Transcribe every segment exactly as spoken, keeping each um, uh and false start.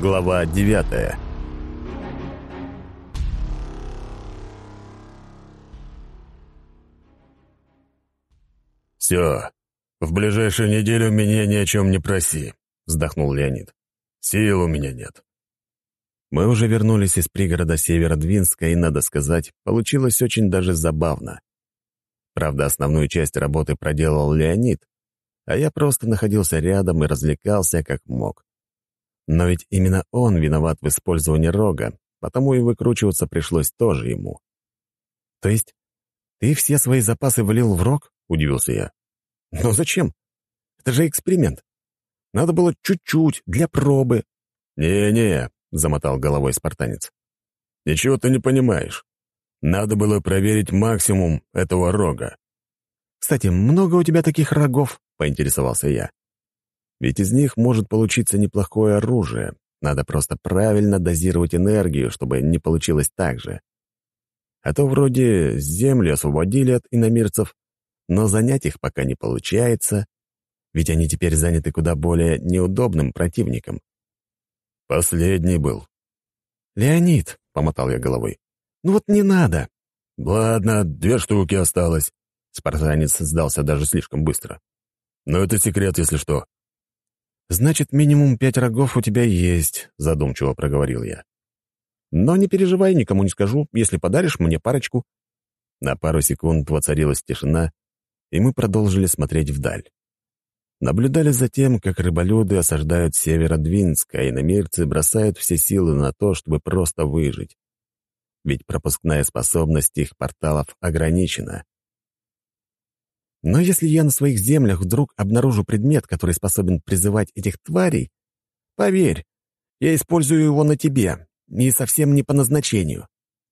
Глава девятая. «Все. В ближайшую неделю меня ни о чем не проси», — вздохнул Леонид. «Сил у меня нет». Мы уже вернулись из пригорода Северодвинска, и, надо сказать, получилось очень даже забавно. Правда, основную часть работы проделал Леонид, а я просто находился рядом и развлекался как мог. Но ведь именно он виноват в использовании рога, потому и выкручиваться пришлось тоже ему. «То есть ты все свои запасы влил в рог?» — удивился я. «Но зачем? Это же эксперимент. Надо было чуть-чуть, для пробы». «Не-не», — замотал головой спартанец. «Ничего ты не понимаешь. Надо было проверить максимум этого рога». «Кстати, много у тебя таких рогов?» — поинтересовался я. «Ведь из них может получиться неплохое оружие. Надо просто правильно дозировать энергию, чтобы не получилось так же. А то вроде земли освободили от иномирцев, но занять их пока не получается, ведь они теперь заняты куда более неудобным противником». «Последний был». «Леонид», — помотал я головой, — «ну вот не надо». «Ладно, две штуки осталось». Спартанец сдался даже слишком быстро. «Но это секрет, если что». «Значит, минимум пять рогов у тебя есть», — задумчиво проговорил я. «Но не переживай, никому не скажу, если подаришь мне парочку». На пару секунд воцарилась тишина, и мы продолжили смотреть вдаль. Наблюдали за тем, как рыболюды осаждают Северодвинск, а иномирцы бросают все силы на то, чтобы просто выжить. Ведь пропускная способность их порталов ограничена. Но если я на своих землях вдруг обнаружу предмет, который способен призывать этих тварей, поверь, я использую его на тебе, и совсем не по назначению».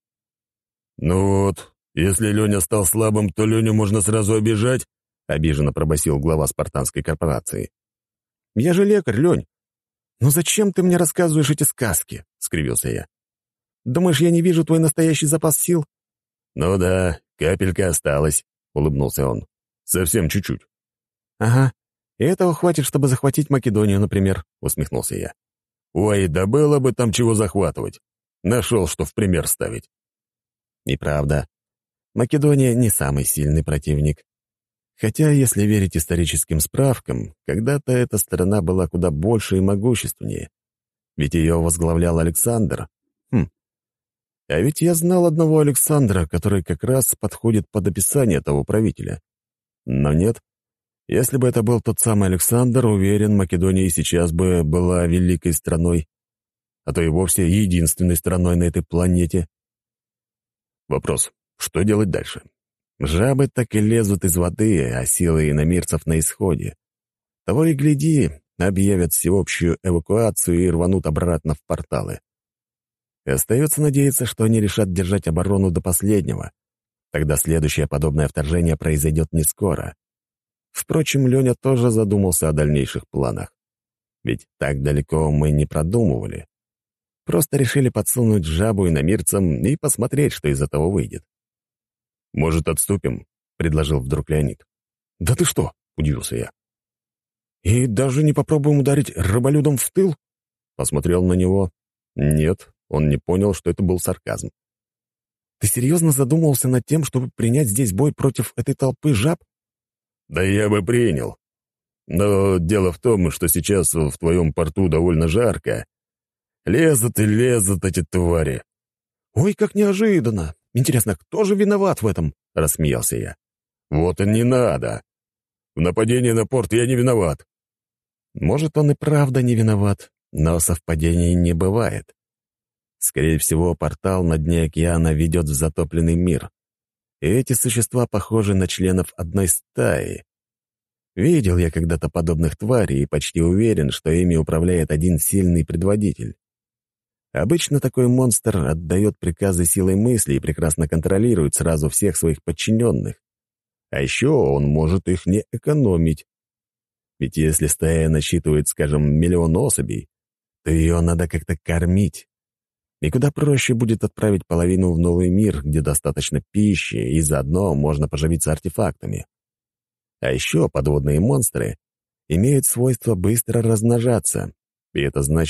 «Ну вот, если Леня стал слабым, то Леню можно сразу обижать», — обиженно пробасил глава спартанской корпорации. «Я же лекарь, Лень. Ну зачем ты мне рассказываешь эти сказки?» — скривился я. «Думаешь, я не вижу твой настоящий запас сил?» «Ну да, капелька осталась», — улыбнулся он. «Совсем чуть-чуть». «Ага, и этого хватит, чтобы захватить Македонию, например», — усмехнулся я. «Ой, да было бы там чего захватывать. Нашел, что в пример ставить». И правда, Македония не самый сильный противник. Хотя, если верить историческим справкам, когда-то эта страна была куда больше и могущественнее. Ведь ее возглавлял Александр. Хм. А ведь я знал одного Александра, который как раз подходит под описание того правителя. Но нет, если бы это был тот самый Александр, уверен, Македония и сейчас бы была великой страной, а то и вовсе единственной страной на этой планете. Вопрос, что делать дальше? Жабы так и лезут из воды, а силы иномирцев на исходе. Того и гляди, объявят всеобщую эвакуацию и рванут обратно в порталы. И остается надеяться, что они решат держать оборону до последнего. Тогда следующее подобное вторжение произойдет не скоро. Впрочем, Леня тоже задумался о дальнейших планах. Ведь так далеко мы не продумывали. Просто решили подсунуть жабу иномирцам и посмотреть, что из этого выйдет. «Может, отступим?» — предложил вдруг Леонид. «Да ты что?» — удивился я. «И даже не попробуем ударить рыболюдом в тыл?» Посмотрел на него. Нет, он не понял, что это был сарказм. «Ты серьезно задумывался над тем, чтобы принять здесь бой против этой толпы жаб?» «Да я бы принял. Но дело в том, что сейчас в твоем порту довольно жарко. Лезут и лезут эти твари». «Ой, как неожиданно! Интересно, кто же виноват в этом?» — рассмеялся я. «Вот и не надо. В нападении на порт я не виноват». Может, он и правда не виноват, но совпадений не бывает. Скорее всего, портал на дне океана ведет в затопленный мир. И эти существа похожи на членов одной стаи. Видел я когда-то подобных тварей и почти уверен, что ими управляет один сильный предводитель. Обычно такой монстр отдает приказы силой мысли и прекрасно контролирует сразу всех своих подчиненных. А еще он может их не экономить. Ведь если стая насчитывает, скажем, миллион особей, то ее надо как-то кормить. И куда проще будет отправить половину в новый мир, где достаточно пищи, и заодно можно поживиться артефактами. А еще подводные монстры имеют свойство быстро размножаться, и это значит,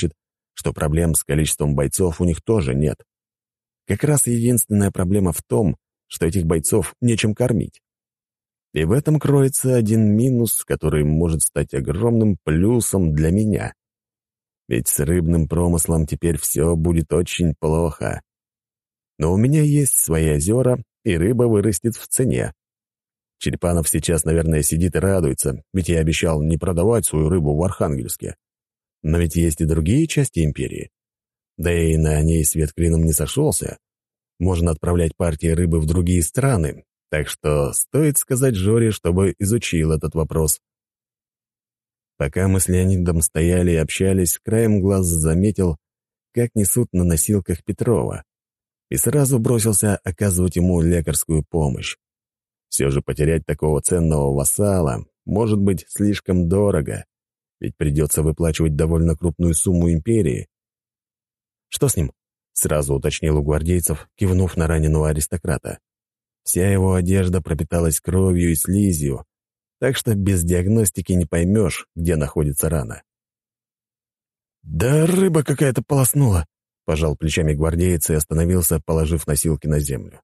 что проблем с количеством бойцов у них тоже нет. Как раз единственная проблема в том, что этих бойцов нечем кормить. И в этом кроется один минус, который может стать огромным плюсом для меня. Ведь с рыбным промыслом теперь все будет очень плохо. Но у меня есть свои озера, и рыба вырастет в цене. Черепанов сейчас, наверное, сидит и радуется, ведь я обещал не продавать свою рыбу в Архангельске. Но ведь есть и другие части империи. Да и на ней свет клином не сошелся. Можно отправлять партии рыбы в другие страны, так что стоит сказать Жоре, чтобы изучил этот вопрос. Пока мы с Леонидом стояли и общались, краем глаз заметил, как несут на носилках Петрова, и сразу бросился оказывать ему лекарскую помощь. Все же потерять такого ценного вассала может быть слишком дорого, ведь придется выплачивать довольно крупную сумму империи. «Что с ним?» — сразу уточнил у гвардейцев, кивнув на раненого аристократа. Вся его одежда пропиталась кровью и слизью, так что без диагностики не поймешь, где находится рана. «Да рыба какая-то полоснула», — пожал плечами гвардеец и остановился, положив носилки на землю.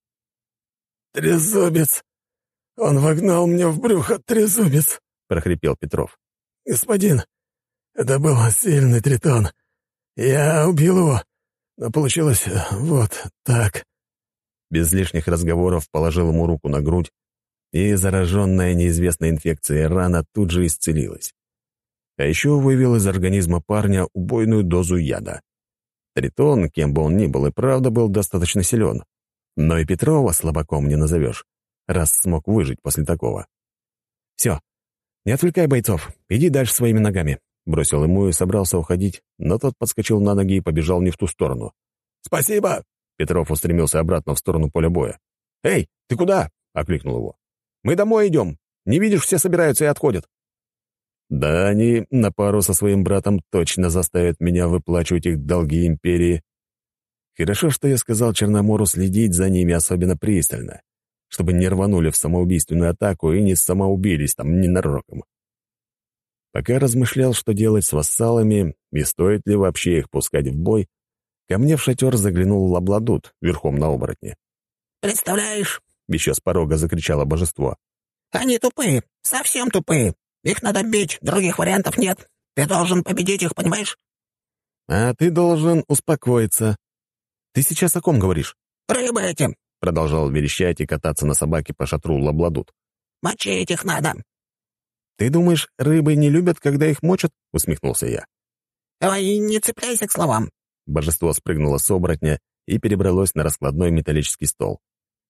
«Трезубец! Он вогнал мне в брюхо трезубец!» — прохрипел Петров. «Господин, это был сильный тритон. Я убил его, но получилось вот так». Без лишних разговоров положил ему руку на грудь, и зараженная неизвестной инфекцией рана тут же исцелилась. А еще вывел из организма парня убойную дозу яда. Тритон, кем бы он ни был, и правда был достаточно силен. Но и Петрова слабаком не назовешь, раз смог выжить после такого. «Все, не отвлекай бойцов, иди дальше своими ногами», — бросил ему и собрался уходить, но тот подскочил на ноги и побежал не в ту сторону. «Спасибо!» — Петров устремился обратно в сторону поля боя. «Эй, ты куда?» — окликнул его. «Мы домой идем. Не видишь, все собираются и отходят». Да, они на пару со своим братом точно заставят меня выплачивать их долги империи. Хорошо, что я сказал Черномору следить за ними особенно пристально, чтобы не рванули в самоубийственную атаку и не самоубились там ненароком. Пока размышлял, что делать с вассалами и стоит ли вообще их пускать в бой, ко мне в шатер заглянул Лабладут верхом на оборотне. «Представляешь?» — еще с порога закричало божество. «Они тупые, совсем тупые. Их надо бить, других вариантов нет. Ты должен победить их, понимаешь?» «А ты должен успокоиться. Ты сейчас о ком говоришь?» «Рыбы эти!» — продолжал верещать и кататься на собаке по шатру Лабладут. «Мочить их надо!» «Ты думаешь, рыбы не любят, когда их мочат?» — усмехнулся я. «Ой, не цепляйся к словам!» Божество спрыгнуло с оборотня и перебралось на раскладной металлический стол.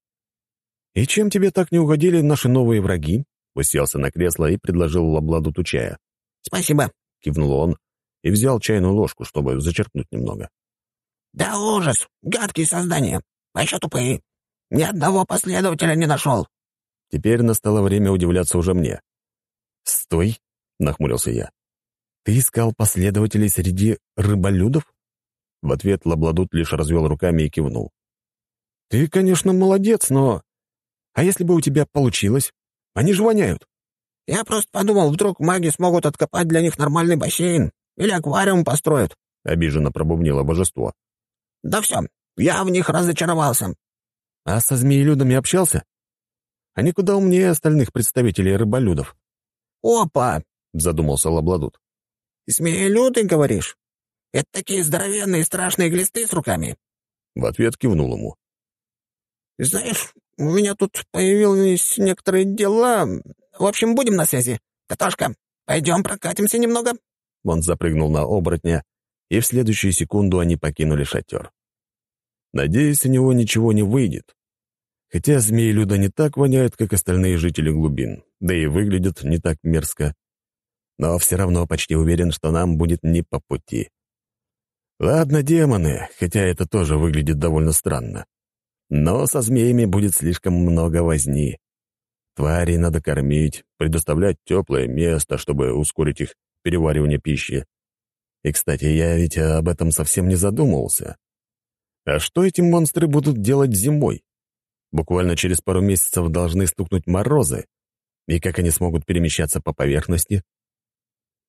«И чем тебе так не угодили наши новые враги?» Уселся на кресло и предложил Лабладуту чая. «Спасибо!» — кивнул он и взял чайную ложку, чтобы зачерпнуть немного. «Да ужас! Гадкие создания! А еще тупые! Ни одного последователя не нашел!» Теперь настало время удивляться уже мне. «Стой!» — нахмурился я. «Ты искал последователей среди рыболюдов?» В ответ Лабладут лишь развел руками и кивнул. «Ты, конечно, молодец, но... А если бы у тебя получилось? Они же воняют!» «Я просто подумал, вдруг маги смогут откопать для них нормальный бассейн или аквариум построят», — обиженно пробубнило божество. «Да все, я в них разочаровался». «А со змеелюдами общался? Они куда умнее остальных представителей рыболюдов». «Опа!» — задумался Лабладут. «Змеелюды, говоришь? Это такие здоровенные страшные глисты с руками?» В ответ кивнул ему. «Знаешь, у меня тут появились некоторые дела. В общем, будем на связи. Татошка, пойдем прокатимся немного». Он запрыгнул на оборотня, и в следующую секунду они покинули шатер. Надеюсь, у него ничего не выйдет. Хотя змеи-люда не так воняют, как остальные жители глубин, да и выглядят не так мерзко. Но все равно почти уверен, что нам будет не по пути. Ладно, демоны, хотя это тоже выглядит довольно странно. Но со змеями будет слишком много возни. Тварей надо кормить, предоставлять теплое место, чтобы ускорить их переваривание пищи. И, кстати, я ведь об этом совсем не задумывался. А что эти монстры будут делать зимой? Буквально через пару месяцев должны стукнуть морозы. И как они смогут перемещаться по поверхности?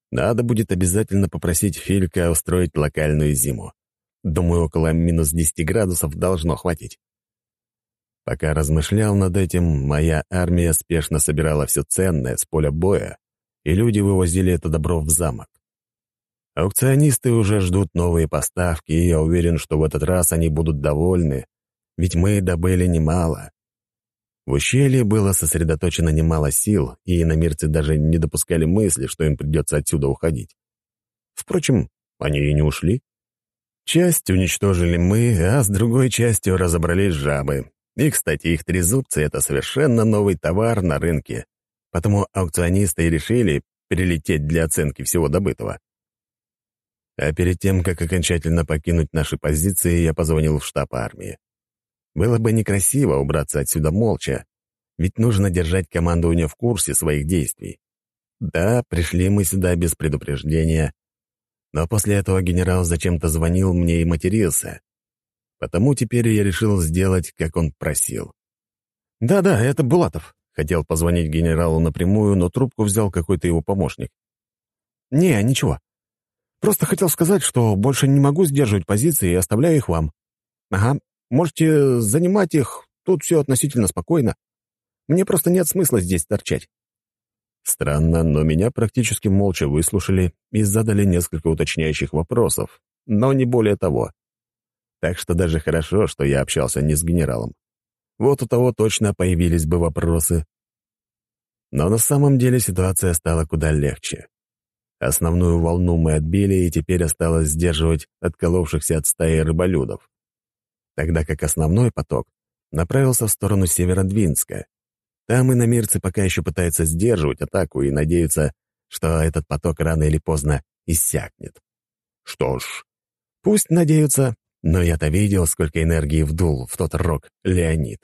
Надо будет обязательно попросить Филька устроить локальную зиму. Думаю, около минус десяти градусов должно хватить. Пока размышлял над этим, моя армия спешно собирала все ценное с поля боя, и люди вывозили это добро в замок. Аукционисты уже ждут новые поставки, и я уверен, что в этот раз они будут довольны, ведь мы добыли немало. В ущелье было сосредоточено немало сил, и иномирцы даже не допускали мысли, что им придется отсюда уходить. Впрочем, они и не ушли. Часть уничтожили мы, а с другой частью разобрались жабы. И, кстати, их трезубцы — это совершенно новый товар на рынке, потому аукционисты и решили перелететь для оценки всего добытого. А перед тем, как окончательно покинуть наши позиции, я позвонил в штаб армии. Было бы некрасиво убраться отсюда молча, ведь нужно держать командование в курсе своих действий. Да, пришли мы сюда без предупреждения, но после этого генерал зачем-то звонил мне и матерился. Потому теперь я решил сделать, как он просил. «Да-да, это Булатов», — хотел позвонить генералу напрямую, но трубку взял какой-то его помощник. «Не, ничего. Просто хотел сказать, что больше не могу сдерживать позиции и оставляю их вам. Ага, можете занимать их, тут все относительно спокойно. Мне просто нет смысла здесь торчать». Странно, но меня практически молча выслушали и задали несколько уточняющих вопросов, но не более того. Так что даже хорошо, что я общался не с генералом. Вот у того точно появились бы вопросы. Но на самом деле ситуация стала куда легче. Основную волну мы отбили, и теперь осталось сдерживать отколовшихся от стаи рыболюдов. Тогда как основной поток направился в сторону Северодвинска. Там иномирцы пока еще пытаются сдерживать атаку и надеются, что этот поток рано или поздно иссякнет. Что ж, пусть надеются, но я-то видел, сколько энергии вдул в тот рог Леонид.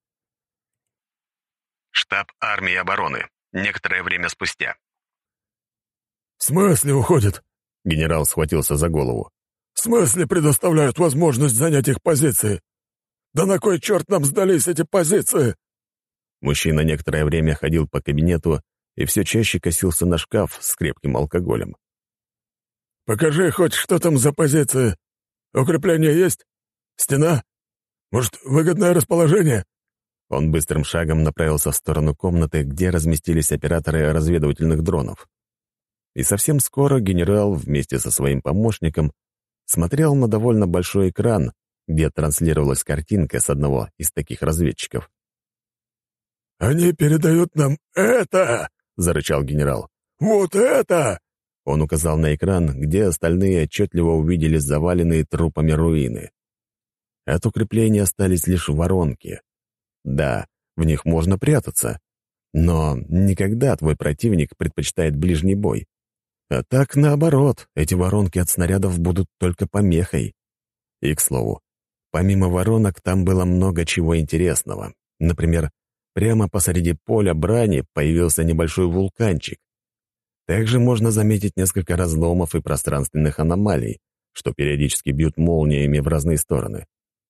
Штаб армии обороны. Некоторое время спустя. «В смысле уходят?» — генерал схватился за голову. «В смысле предоставляют возможность занять их позиции? Да на кой черт нам сдались эти позиции?» Мужчина некоторое время ходил по кабинету и все чаще косился на шкаф с крепким алкоголем. «Покажи хоть, что там за позиции. Укрепление есть? Стена? Может, выгодное расположение?» Он быстрым шагом направился в сторону комнаты, где разместились операторы разведывательных дронов. И совсем скоро генерал вместе со своим помощником смотрел на довольно большой экран, где транслировалась картинка с одного из таких разведчиков. «Они передают нам это!» — зарычал генерал. «Вот это!» Он указал на экран, где остальные отчетливо увидели заваленные трупами руины. От укрепления остались лишь воронки. Да, в них можно прятаться, но никогда твой противник предпочитает ближний бой. А так, наоборот, эти воронки от снарядов будут только помехой. И, к слову, помимо воронок там было много чего интересного. Например, прямо посреди поля брани появился небольшой вулканчик. Также можно заметить несколько разломов и пространственных аномалий, что периодически бьют молниями в разные стороны.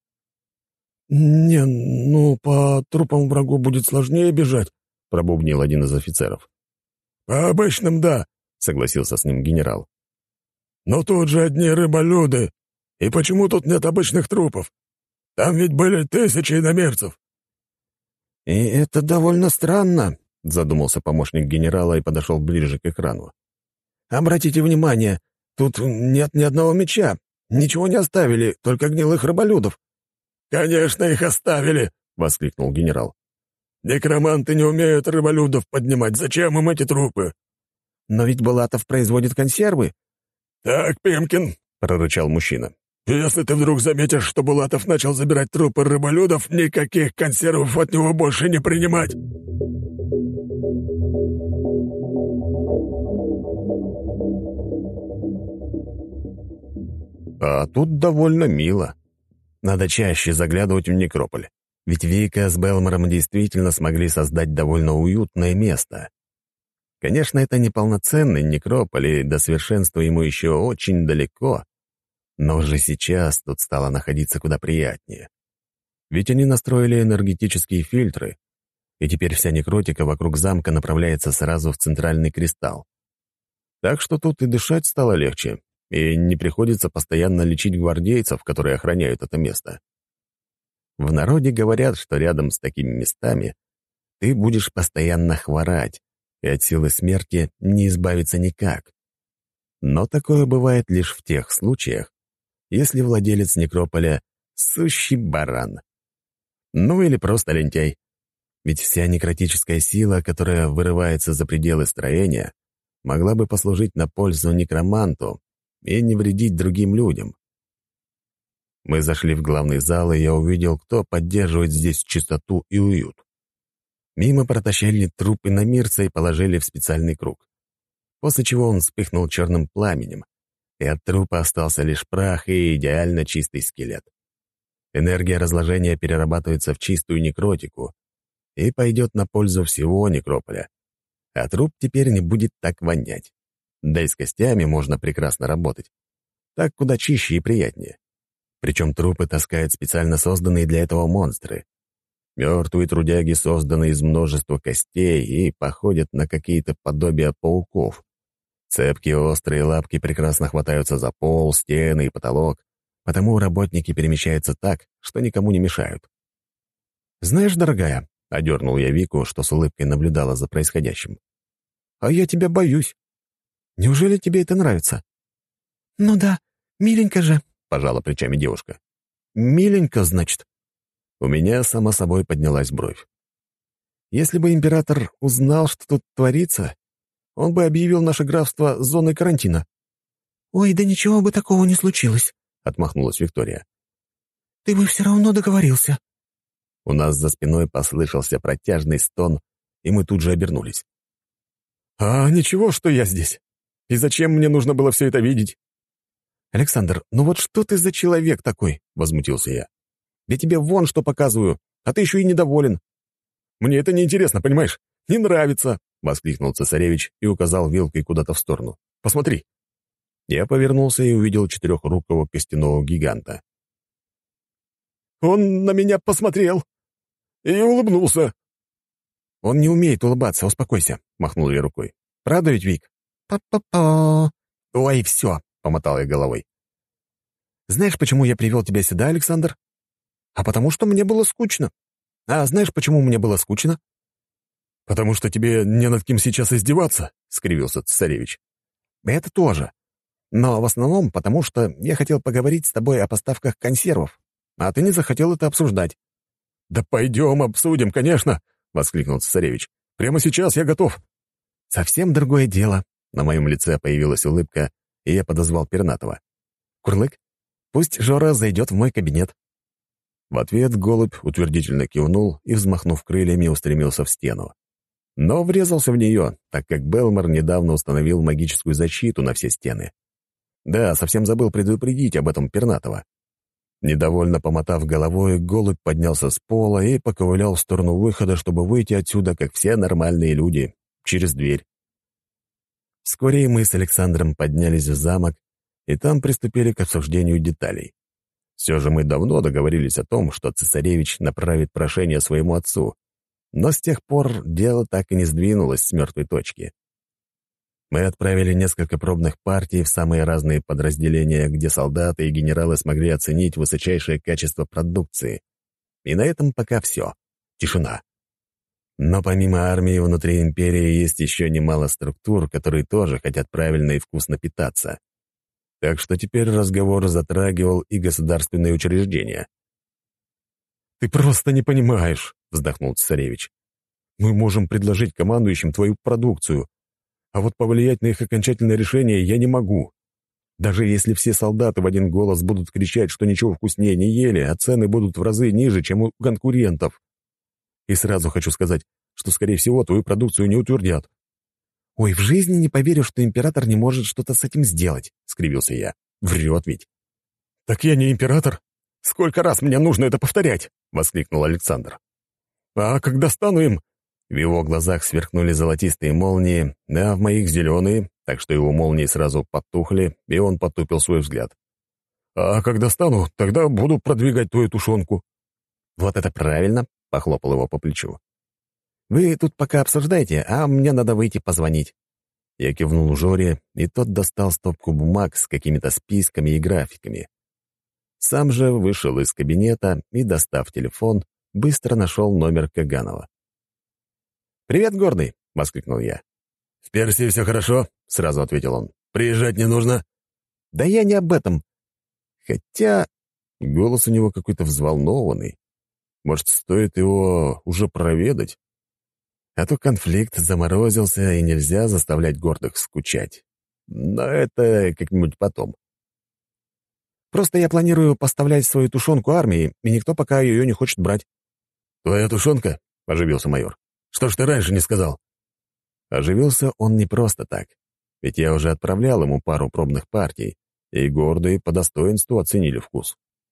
«Не, ну, по трупам врагу будет сложнее бежать», — пробубнил один из офицеров. «По обычным, да», — согласился с ним генерал. «Но тут же одни рыболюды. И почему тут нет обычных трупов? Там ведь были тысячи иномерцев». «И это довольно странно», — задумался помощник генерала и подошел ближе к экрану. «Обратите внимание, тут нет ни одного меча. Ничего не оставили, только гнилых рыболюдов». «Конечно, их оставили!» — воскликнул генерал. «Некроманты не умеют рыболюдов поднимать. Зачем им эти трупы?» «Но ведь Булатов производит консервы». «Так, Пимкин», — прорычал мужчина. «Если ты вдруг заметишь, что Булатов начал забирать трупы рыболюдов, никаких консервов от него больше не принимать». А тут довольно мило. Надо чаще заглядывать в некрополь, ведь Вика с Белмором действительно смогли создать довольно уютное место. Конечно, это не полноценный некрополь, и до совершенства ему еще очень далеко, но уже сейчас тут стало находиться куда приятнее. Ведь они настроили энергетические фильтры, и теперь вся некротика вокруг замка направляется сразу в центральный кристалл. Так что тут и дышать стало легче, и не приходится постоянно лечить гвардейцев, которые охраняют это место. В народе говорят, что рядом с такими местами ты будешь постоянно хворать, и от силы смерти не избавиться никак. Но такое бывает лишь в тех случаях, если владелец некрополя — сущий баран. Ну или просто лентяй. Ведь вся некротическая сила, которая вырывается за пределы строения, могла бы послужить на пользу некроманту и не вредить другим людям. Мы зашли в главный зал, и я увидел, кто поддерживает здесь чистоту и уют. Мимо протащили труп иномирца и положили в специальный круг. После чего он вспыхнул черным пламенем, и от трупа остался лишь прах и идеально чистый скелет. Энергия разложения перерабатывается в чистую некротику и пойдет на пользу всего некрополя. А труп теперь не будет так вонять. Да и с костями можно прекрасно работать. Так куда чище и приятнее. Причем трупы таскают специально созданные для этого монстры. Мертвые трудяги созданы из множества костей и походят на какие-то подобия пауков. Цепкие острые лапки прекрасно хватаются за пол, стены и потолок, потому работники перемещаются так, что никому не мешают. «Знаешь, дорогая», — одернул я Вику, что с улыбкой наблюдала за происходящим, «а я тебя боюсь. Неужели тебе это нравится?» «Ну да, миленько же», — пожала плечами девушка. «Миленько, значит?» У меня, само собой, поднялась бровь. Если бы император узнал, что тут творится, он бы объявил наше графство зоной карантина. «Ой, да ничего бы такого не случилось», — отмахнулась Виктория. «Ты бы все равно договорился». У нас за спиной послышался протяжный стон, и мы тут же обернулись. «А ничего, что я здесь? И зачем мне нужно было все это видеть?» «Александр, ну вот что ты за человек такой?» — возмутился я. «Я тебе вон что показываю, а ты еще и недоволен». «Мне это неинтересно, понимаешь? Не нравится!» — воскликнул цесаревич и указал вилкой куда-то в сторону. «Посмотри». Я повернулся и увидел четырехрукого костяного гиганта. «Он на меня посмотрел и улыбнулся». «Он не умеет улыбаться, успокойся», — махнул я рукой. «Правда ведь, Вик?» «Па-па-па». «Ой, все», — помотал я головой. «Знаешь, почему я привел тебя сюда, Александр?» «А потому что мне было скучно». «А знаешь, почему мне было скучно?» «Потому что тебе не над кем сейчас издеваться», — скривился цесаревич. «Это тоже. Но в основном потому, что я хотел поговорить с тобой о поставках консервов, а ты не захотел это обсуждать». «Да пойдем обсудим, конечно», — воскликнул цесаревич. «Прямо сейчас я готов». «Совсем другое дело». На моем лице появилась улыбка, и я подозвал Пернатова. «Курлык, пусть Жора зайдет в мой кабинет». В ответ голубь утвердительно кивнул и, взмахнув крыльями, устремился в стену. Но врезался в нее, так как Белмор недавно установил магическую защиту на все стены. Да, совсем забыл предупредить об этом Пернатова. Недовольно помотав головой, голубь поднялся с пола и поковылял в сторону выхода, чтобы выйти отсюда, как все нормальные люди, через дверь. Вскоре мы с Александром поднялись в замок, и там приступили к обсуждению деталей. Все же мы давно договорились о том, что цесаревич направит прошение своему отцу, но с тех пор дело так и не сдвинулось с мертвой точки. Мы отправили несколько пробных партий в самые разные подразделения, где солдаты и генералы смогли оценить высочайшее качество продукции. И на этом пока все. Тишина. Но помимо армии внутри империи есть еще немало структур, которые тоже хотят правильно и вкусно питаться. Так что теперь разговор затрагивал и государственные учреждения. «Ты просто не понимаешь», — вздохнул цесаревич. «Мы можем предложить командующим твою продукцию, а вот повлиять на их окончательное решение я не могу. Даже если все солдаты в один голос будут кричать, что ничего вкуснее не ели, а цены будут в разы ниже, чем у конкурентов. И сразу хочу сказать, что, скорее всего, твою продукцию не утвердят». «Ой, в жизни не поверю, что император не может что-то с этим сделать», — скривился я. «Врет ведь». «Так я не император. Сколько раз мне нужно это повторять?» — воскликнул Александр. «А когда стану им...» В его глазах сверкнули золотистые молнии, а в моих зеленые, так что его молнии сразу потухли, и он потупил свой взгляд. «А когда стану, тогда буду продвигать твою тушенку». «Вот это правильно», — похлопал его по плечу. «Вы тут пока обсуждайте, а мне надо выйти позвонить». Я кивнул Жоре, и тот достал стопку бумаг с какими-то списками и графиками. Сам же вышел из кабинета и, достав телефон, быстро нашел номер Каганова. «Привет, Гордый!» — воскликнул я. «В Персии все хорошо?» — сразу ответил он. «Приезжать не нужно?» «Да я не об этом. Хотя голос у него какой-то взволнованный. Может, стоит его уже проведать? А то конфликт заморозился, и нельзя заставлять гордых скучать. Но это как-нибудь потом. Просто я планирую поставлять свою тушенку армии, и никто пока ее не хочет брать». «Твоя тушенка?» — оживился майор. «Что ж ты раньше не сказал?» Оживился он не просто так. Ведь я уже отправлял ему пару пробных партий, и гордые по достоинству оценили вкус.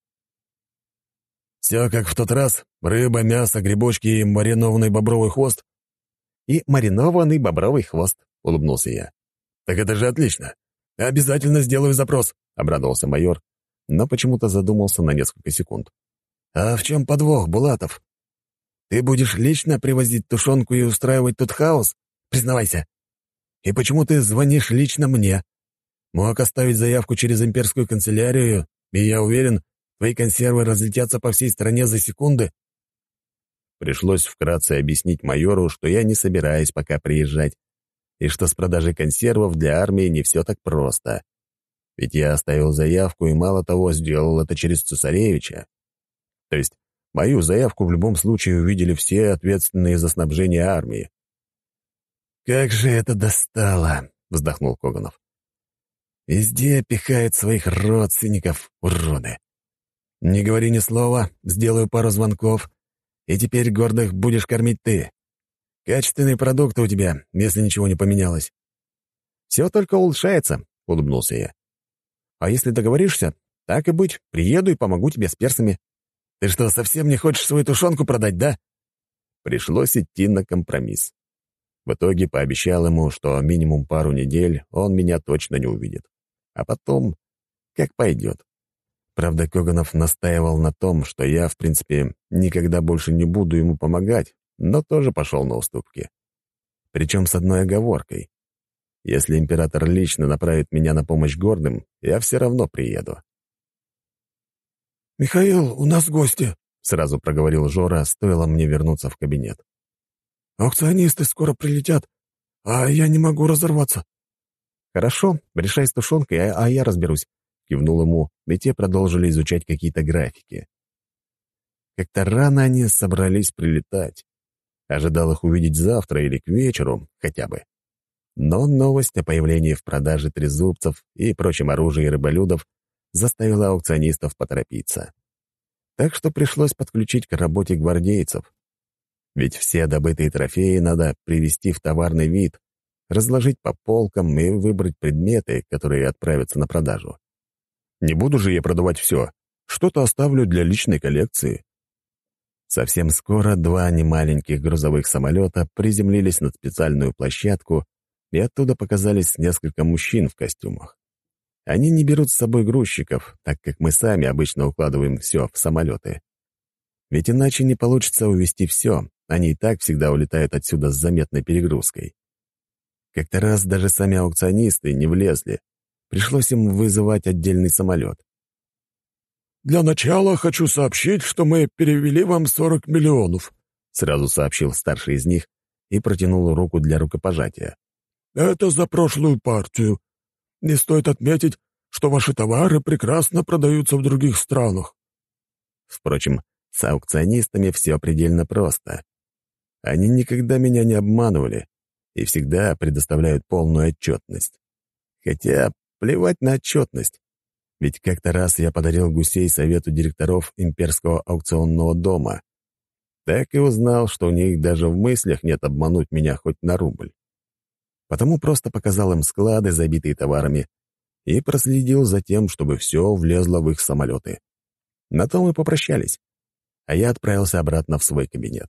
«Все как в тот раз? Рыба, мясо, грибочки и маринованный бобровый хвост?» «И маринованный бобровый хвост», — улыбнулся я. «Так это же отлично. Обязательно сделаю запрос», — обрадовался майор, но почему-то задумался на несколько секунд. «А в чем подвох, Булатов? Ты будешь лично привозить тушенку и устраивать тут хаос? Признавайся. И почему ты звонишь лично мне? Мог оставить заявку через имперскую канцелярию, и я уверен, твои консервы разлетятся по всей стране за секунды». Пришлось вкратце объяснить майору, что я не собираюсь пока приезжать, и что с продажей консервов для армии не все так просто. Ведь я оставил заявку и, мало того, сделал это через цесаревича. То есть мою заявку в любом случае увидели все ответственные за снабжение армии. «Как же это достало!» — вздохнул Коганов. «Везде пихают своих родственников, уроды. Не говори ни слова, сделаю пару звонков, и теперь гордых будешь кормить ты. Качественные продукты у тебя, если ничего не поменялось». «Все только улучшается», — улыбнулся я. «А если договоришься, так и быть, приеду и помогу тебе с персами». «Ты что, совсем не хочешь свою тушенку продать, да?» Пришлось идти на компромисс. В итоге пообещал ему, что минимум пару недель он меня точно не увидит. А потом, как пойдет. Правда, Коганов настаивал на том, что я, в принципе, никогда больше не буду ему помогать, но тоже пошел на уступки. Причем с одной оговоркой. Если император лично направит меня на помощь гордым, я все равно приеду. «Михаил, у нас гости», — сразу проговорил Жора, стоило мне вернуться в кабинет. «Аукционисты скоро прилетят, а я не могу разорваться». «Хорошо, решай с тушенкой, а, а я разберусь», — кивнул ему, и те продолжили изучать какие-то графики. Как-то рано они собрались прилетать. Ожидал их увидеть завтра или к вечеру хотя бы. Но новость о появлении в продаже трезубцев и прочем оружии рыболюдов заставила аукционистов поторопиться. Так что пришлось подключить к работе гвардейцев. Ведь все добытые трофеи надо привести в товарный вид, разложить по полкам и выбрать предметы, которые отправятся на продажу. Не буду же я продавать все. Что-то оставлю для личной коллекции. Совсем скоро два немаленьких грузовых самолета приземлились на специальную площадку, и оттуда показались несколько мужчин в костюмах. Они не берут с собой грузчиков, так как мы сами обычно укладываем все в самолеты. Ведь иначе не получится увезти все, они и так всегда улетают отсюда с заметной перегрузкой. Как-то раз даже сами аукционисты не влезли. Пришлось им вызывать отдельный самолет. «Для начала хочу сообщить, что мы перевели вам сорок миллионов», — сразу сообщил старший из них и протянул руку для рукопожатия. «Это за прошлую партию. Не стоит отметить, что ваши товары прекрасно продаются в других странах». Впрочем, с аукционистами все предельно просто. Они никогда меня не обманывали и всегда предоставляют полную отчетность. Хотя плевать на отчетность. Ведь как-то раз я подарил гусей совету директоров имперского аукционного дома. Так и узнал, что у них даже в мыслях нет обмануть меня хоть на рубль. Потому просто показал им склады, забитые товарами, и проследил за тем, чтобы все влезло в их самолеты. На том и попрощались. А я отправился обратно в свой кабинет.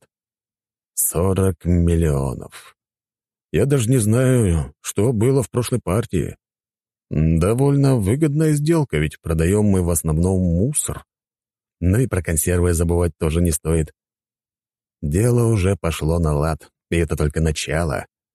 Сорок миллионов. Я даже не знаю, что было в прошлой партии. Довольно выгодная сделка, ведь продаем мы в основном мусор. Ну и про консервы забывать тоже не стоит. Дело уже пошло на лад, и это только начало.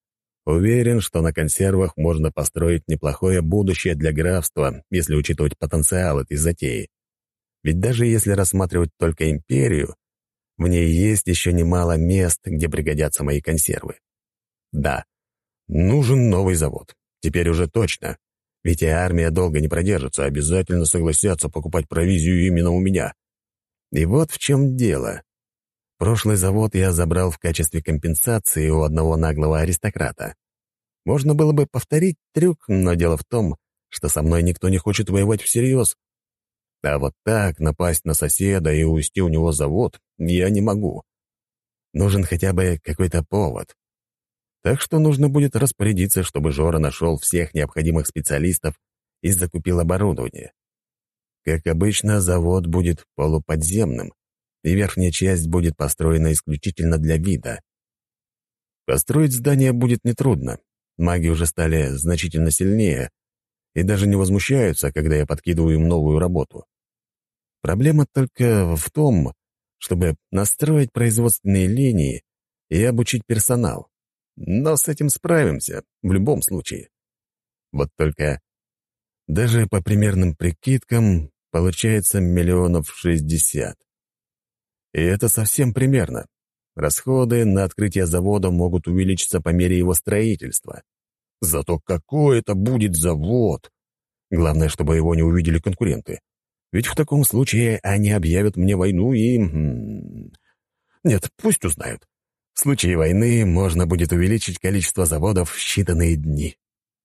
Уверен, что на консервах можно построить неплохое будущее для графства, если учитывать потенциал этой затеи. Ведь даже если рассматривать только империю, в ней есть еще немало мест, где пригодятся мои консервы. Да, нужен новый завод. Теперь уже точно. Ведь и армия долго не продержится, обязательно согласятся покупать провизию именно у меня. И вот в чем дело. Прошлый завод я забрал в качестве компенсации у одного наглого аристократа. Можно было бы повторить трюк, но дело в том, что со мной никто не хочет воевать всерьез. А вот так напасть на соседа и увести у него завод я не могу. Нужен хотя бы какой-то повод. Так что нужно будет распорядиться, чтобы Жора нашел всех необходимых специалистов и закупил оборудование. Как обычно, завод будет полуподземным, и верхняя часть будет построена исключительно для вида. Построить здание будет нетрудно. Маги уже стали значительно сильнее и даже не возмущаются, когда я подкидываю им новую работу. Проблема только в том, чтобы настроить производственные линии и обучить персонал. Но с этим справимся в любом случае. Вот только даже по примерным прикидкам получается миллионов шестьдесят. И это совсем примерно. Расходы на открытие завода могут увеличиться по мере его строительства. Зато какой это будет завод! Главное, чтобы его не увидели конкуренты. Ведь в таком случае они объявят мне войну и... Нет, пусть узнают. В случае войны можно будет увеличить количество заводов в считанные дни.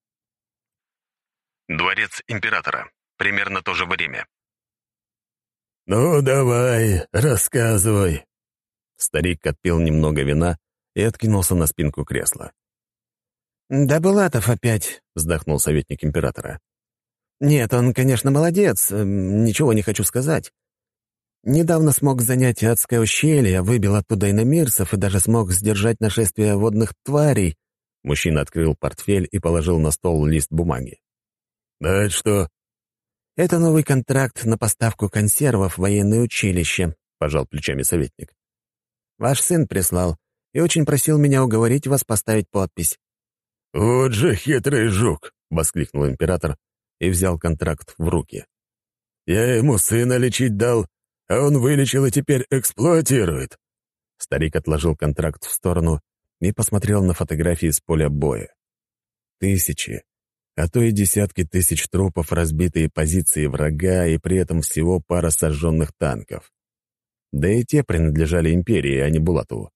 Дворец императора. Примерно то же время. «Ну, давай, рассказывай». Старик отпил немного вина и откинулся на спинку кресла. «Да Булатов опять», — вздохнул советник императора. «Нет, он, конечно, молодец, ничего не хочу сказать. Недавно смог занять адское ущелье, выбил оттуда иномирцев и даже смог сдержать нашествие водных тварей». Мужчина открыл портфель и положил на стол лист бумаги. «Да это что?» «Это новый контракт на поставку консервов в военное училище», — пожал плечами советник. «Ваш сын прислал и очень просил меня уговорить вас поставить подпись». «Вот же хитрый жук!» — воскликнул император и взял контракт в руки. «Я ему сына лечить дал, а он вылечил и теперь эксплуатирует». Старик отложил контракт в сторону и посмотрел на фотографии с поля боя. Тысячи, а то и десятки тысяч трупов, разбитые позиции врага и при этом всего пара сожженных танков. Да и те принадлежали империи, а не Булатову.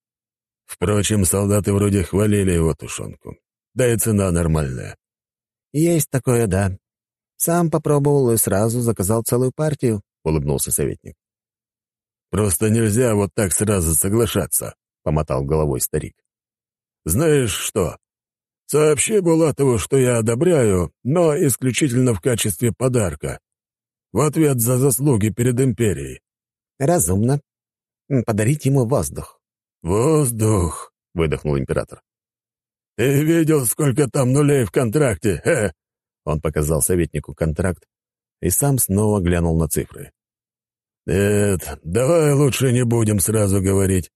Впрочем, солдаты вроде хвалили его тушенку. Да и цена нормальная. «Есть такое, да. Сам попробовал и сразу заказал целую партию», — улыбнулся советник. «Просто нельзя вот так сразу соглашаться», — помотал головой старик. «Знаешь что? Сообщи Булатову, что я одобряю, но исключительно в качестве подарка. В ответ за заслуги перед империей». «Разумно. Подарить ему воздух». «Воздух», — выдохнул император. «Ты видел, сколько там нулей в контракте, э?» Он показал советнику контракт и сам снова глянул на цифры. «Нет, давай лучше не будем сразу говорить.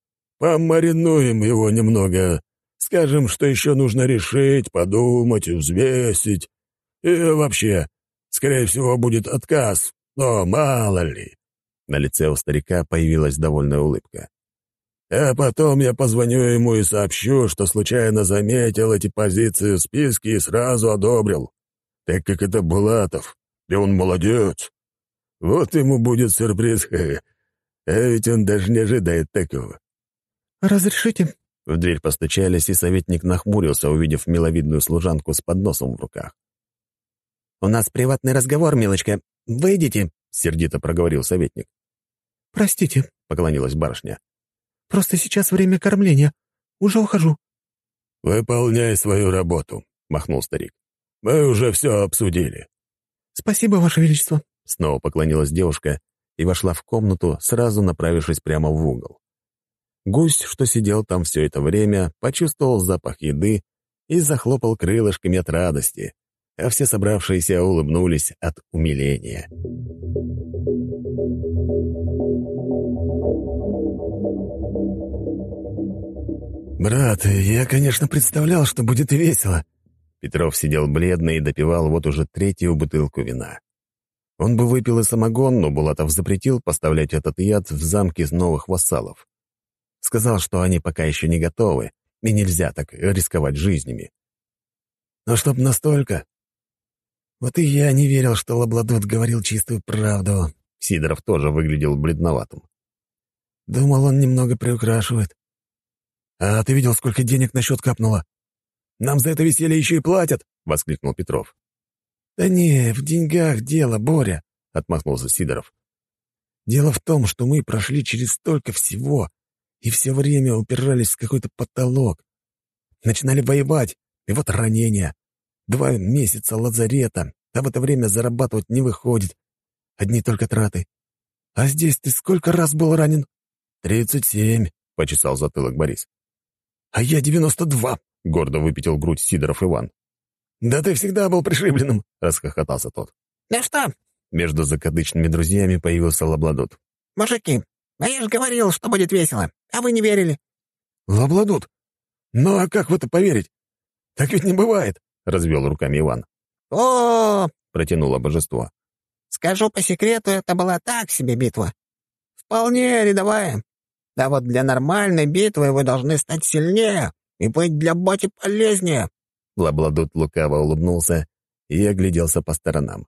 Помаринуем его немного, скажем, что еще нужно решить, подумать, взвесить. И вообще, скорее всего, будет отказ, но мало ли». На лице у старика появилась довольная улыбка. А потом я позвоню ему и сообщу, что случайно заметил эти позиции в списке и сразу одобрил, так как это Булатов, и он молодец. Вот ему будет сюрприз, а ведь он даже не ожидает такого. «Разрешите?» В дверь постучались, и советник нахмурился, увидев миловидную служанку с подносом в руках. «У нас приватный разговор, милочка. Выйдите», — сердито проговорил советник. «Простите», — поклонилась барышня. «Просто сейчас время кормления. Уже ухожу». «Выполняй свою работу», — махнул старик. «Мы уже все обсудили». «Спасибо, Ваше Величество», — снова поклонилась девушка и вошла в комнату, сразу направившись прямо в угол. Гусь, что сидел там все это время, почувствовал запах еды и захлопал крылышками от радости, а все собравшиеся улыбнулись от умиления. «Брат, я, конечно, представлял, что будет весело». Петров сидел бледный и допивал вот уже третью бутылку вина. Он бы выпил и самогон, но Булатов запретил поставлять этот яд в замки новых вассалов. Сказал, что они пока еще не готовы, и нельзя так рисковать жизнями. «Но чтоб настолько...» «Вот и я не верил, что Лабладут говорил чистую правду». Сидоров тоже выглядел бледноватым. «Думал, он немного приукрашивает». «А ты видел, сколько денег на счет капнуло? Нам за это веселье еще и платят!» — воскликнул Петров. «Да не, в деньгах дело, Боря», — отмахнулся Сидоров. «Дело в том, что мы прошли через столько всего и все время упирались в какой-то потолок. Начинали воевать, и вот ранения. Два месяца лазарета, а в это время зарабатывать не выходит. Одни только траты. А здесь ты сколько раз был ранен?» «Тридцать семь», — почесал затылок Борис. «А я девяносто два», — гордо выпятил грудь Сидоров Иван. «Да ты всегда был пришибленным», — расхохотался тот. «Да что?» — между закадычными друзьями появился Лабладут. «Мужики, а я же говорил, что будет весело, а вы не верили». «Лабладут? Ну а как в это поверить? Так ведь не бывает», — развел руками Иван. «О, — протянуло божество. скажу по секрету, это была так себе битва. Вполне рядовая. А вот для нормальной битвы вы должны стать сильнее и быть для бати полезнее». Лабладут лукаво улыбнулся и огляделся по сторонам.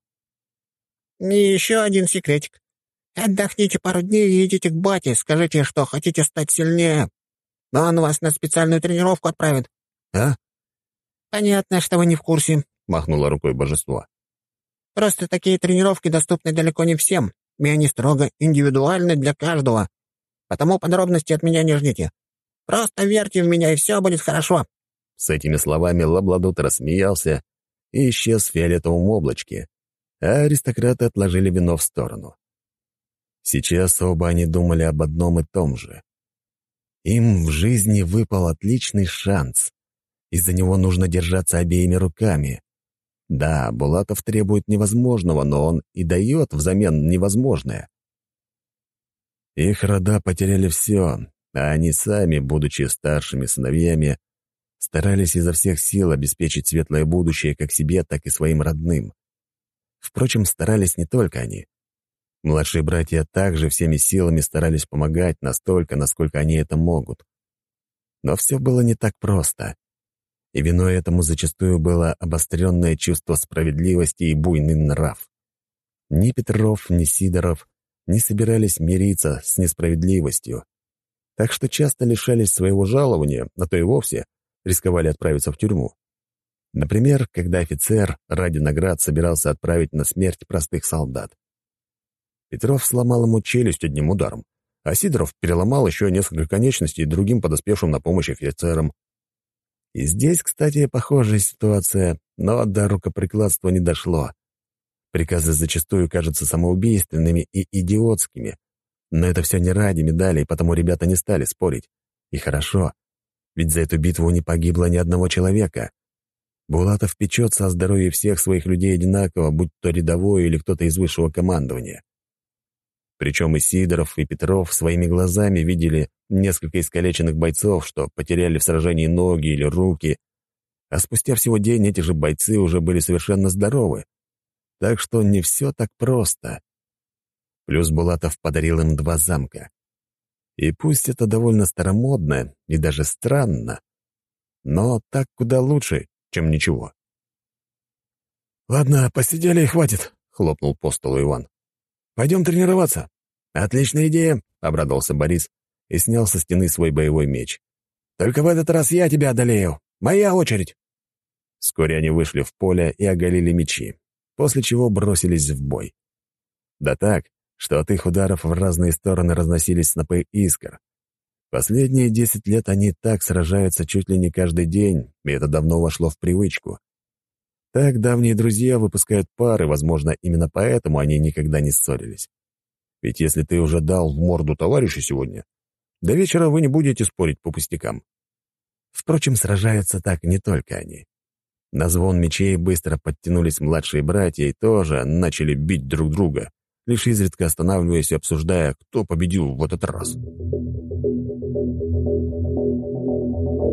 «И еще один секретик. Отдохните пару дней и идите к бате, скажите, что хотите стать сильнее. Он вас на специальную тренировку отправит». «А?» «Понятно, что вы не в курсе», — махнуло рукой божество. «Просто такие тренировки доступны далеко не всем, и они строго индивидуальны для каждого. Потому подробности от меня не ждите. Просто верьте в меня, и все будет хорошо». С этими словами Лабладут рассмеялся и исчез в фиолетовом облачке, а аристократы отложили вино в сторону. Сейчас оба они думали об одном и том же. Им в жизни выпал отличный шанс. Из-за него нужно держаться обеими руками. Да, Булатов требует невозможного, но он и дает взамен невозможное. Их рода потеряли все, а они сами, будучи старшими сыновьями, старались изо всех сил обеспечить светлое будущее как себе, так и своим родным. Впрочем, старались не только они. Младшие братья также всеми силами старались помогать настолько, насколько они это могут. Но все было не так просто. И виной этому зачастую было обостренное чувство справедливости и буйный нрав. Ни Петров, ни Сидоров не собирались мириться с несправедливостью, так что часто лишались своего жалования, а то и вовсе рисковали отправиться в тюрьму. Например, когда офицер ради наград собирался отправить на смерть простых солдат. Петров сломал ему челюсть одним ударом, а Сидоров переломал еще несколько конечностей другим подоспевшим на помощь офицерам. И здесь, кстати, похожая ситуация, но до рукоприкладства не дошло. Приказы зачастую кажутся самоубийственными и идиотскими, но это все не ради медалей, потому ребята не стали спорить. И хорошо, ведь за эту битву не погибло ни одного человека. Булатов печется о здоровье всех своих людей одинаково, будь то рядовой или кто-то из высшего командования. Причем и Сидоров, и Петров своими глазами видели несколько искалеченных бойцов, что потеряли в сражении ноги или руки, а спустя всего день эти же бойцы уже были совершенно здоровы. Так что не все так просто. Плюс Булатов подарил им два замка. И пусть это довольно старомодно и даже странно, но так куда лучше, чем ничего. «Ладно, посидели и хватит», — хлопнул по столу Иван. «Пойдем тренироваться». «Отличная идея», — обрадовался Борис и снял со стены свой боевой меч. «Только в этот раз я тебя одолею. Моя очередь». Вскоре они вышли в поле и оголили мечи, после чего бросились в бой. Да так, что от их ударов в разные стороны разносились снопы искр. Последние десять лет они так сражаются чуть ли не каждый день, и это давно вошло в привычку. Так давние друзья выпускают пары, возможно, именно поэтому они никогда не ссорились. Ведь если ты уже дал в морду товарищу сегодня, до вечера вы не будете спорить по пустякам. Впрочем, сражаются так не только они. На звон мечей быстро подтянулись младшие братья и тоже начали бить друг друга, лишь изредка останавливаясь и обсуждая, кто победил в этот раз.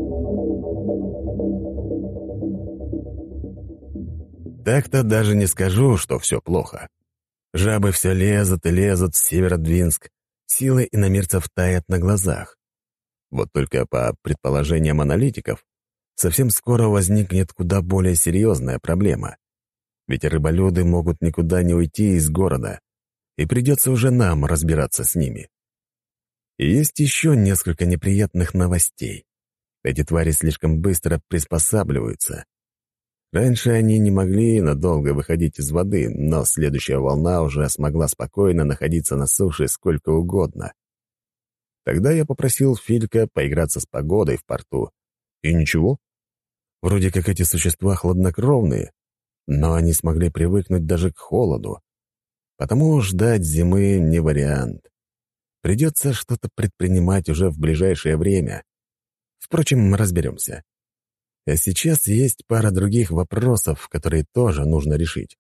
Так-то даже не скажу, что все плохо. Жабы все лезут и лезут в Северодвинск, силы иномирцев таят на глазах. Вот только по предположениям аналитиков, совсем скоро возникнет куда более серьезная проблема. Ведь рыболюды могут никуда не уйти из города, и придется уже нам разбираться с ними. И есть еще несколько неприятных новостей. Эти твари слишком быстро приспосабливаются. Раньше они не могли надолго выходить из воды, но следующая волна уже смогла спокойно находиться на суше сколько угодно. Тогда я попросил Филька поиграться с погодой в порту. И ничего. Вроде как эти существа хладнокровные, но они смогли привыкнуть даже к холоду. Потому ждать зимы не вариант. Придется что-то предпринимать уже в ближайшее время. Впрочем, разберемся. А сейчас есть пара других вопросов, которые тоже нужно решить.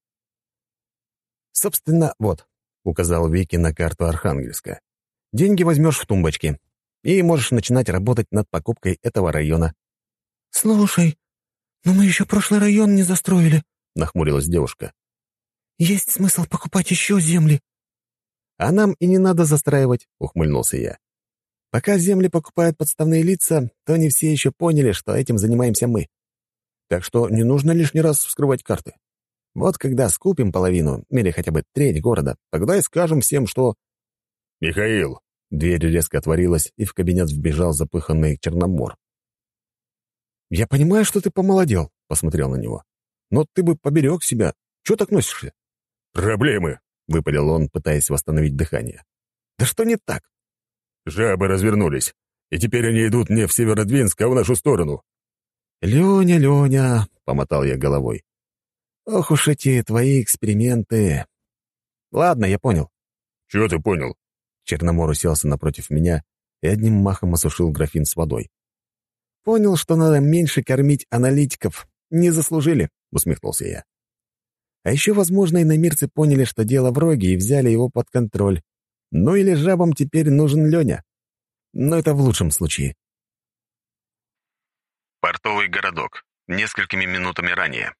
«Собственно, вот», — указал Вики на карту Архангельска. «Деньги возьмешь в тумбочке, и можешь начинать работать над покупкой этого района». «Слушай, но мы еще прошлый район не застроили», — нахмурилась девушка. «Есть смысл покупать еще земли?» «А нам и не надо застраивать», — ухмыльнулся я. «Пока земли покупают подставные лица, то не все еще поняли, что этим занимаемся мы. Так что не нужно лишний раз вскрывать карты. Вот когда скупим половину, или хотя бы треть города, тогда и скажем всем, что...» «Михаил!» — дверь резко отворилась, и в кабинет вбежал запыханный Черномор. «Я понимаю, что ты помолодел», — посмотрел на него. «Но ты бы поберег себя. Чего так носишься?» «Проблемы», — выпалил он, пытаясь восстановить дыхание. «Да что не так?» «Жабы развернулись, и теперь они идут не в Северодвинск, а в нашу сторону». «Леня, Леня», — помотал я головой. «Ох уж эти твои эксперименты». «Ладно, я понял». «Чего ты понял?» Черномор уселся напротив меня и одним махом осушил графин с водой. «Понял, что надо меньше кормить аналитиков. Не заслужили», — усмехнулся я. «А еще, возможно, иномирцы поняли, что дело в Роге, и взяли его под контроль. Ну или жабам теперь нужен Леня. Но это в лучшем случае». Портовый городок. Несколькими минутами ранее.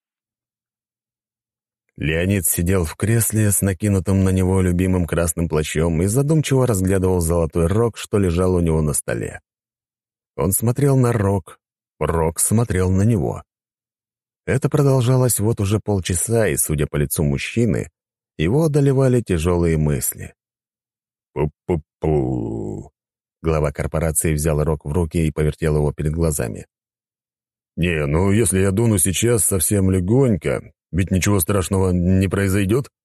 Леонид сидел в кресле с накинутым на него любимым красным плащом и задумчиво разглядывал золотой рог, что лежал у него на столе. Он смотрел на рог, рог смотрел на него. Это продолжалось вот уже полчаса, и, судя по лицу мужчины, его одолевали тяжелые мысли. «Пу-пу-пу!» Глава корпорации взял рог в руки и повертел его перед глазами. «Не, ну если я дуну сейчас совсем легонько, ведь ничего страшного не произойдет?»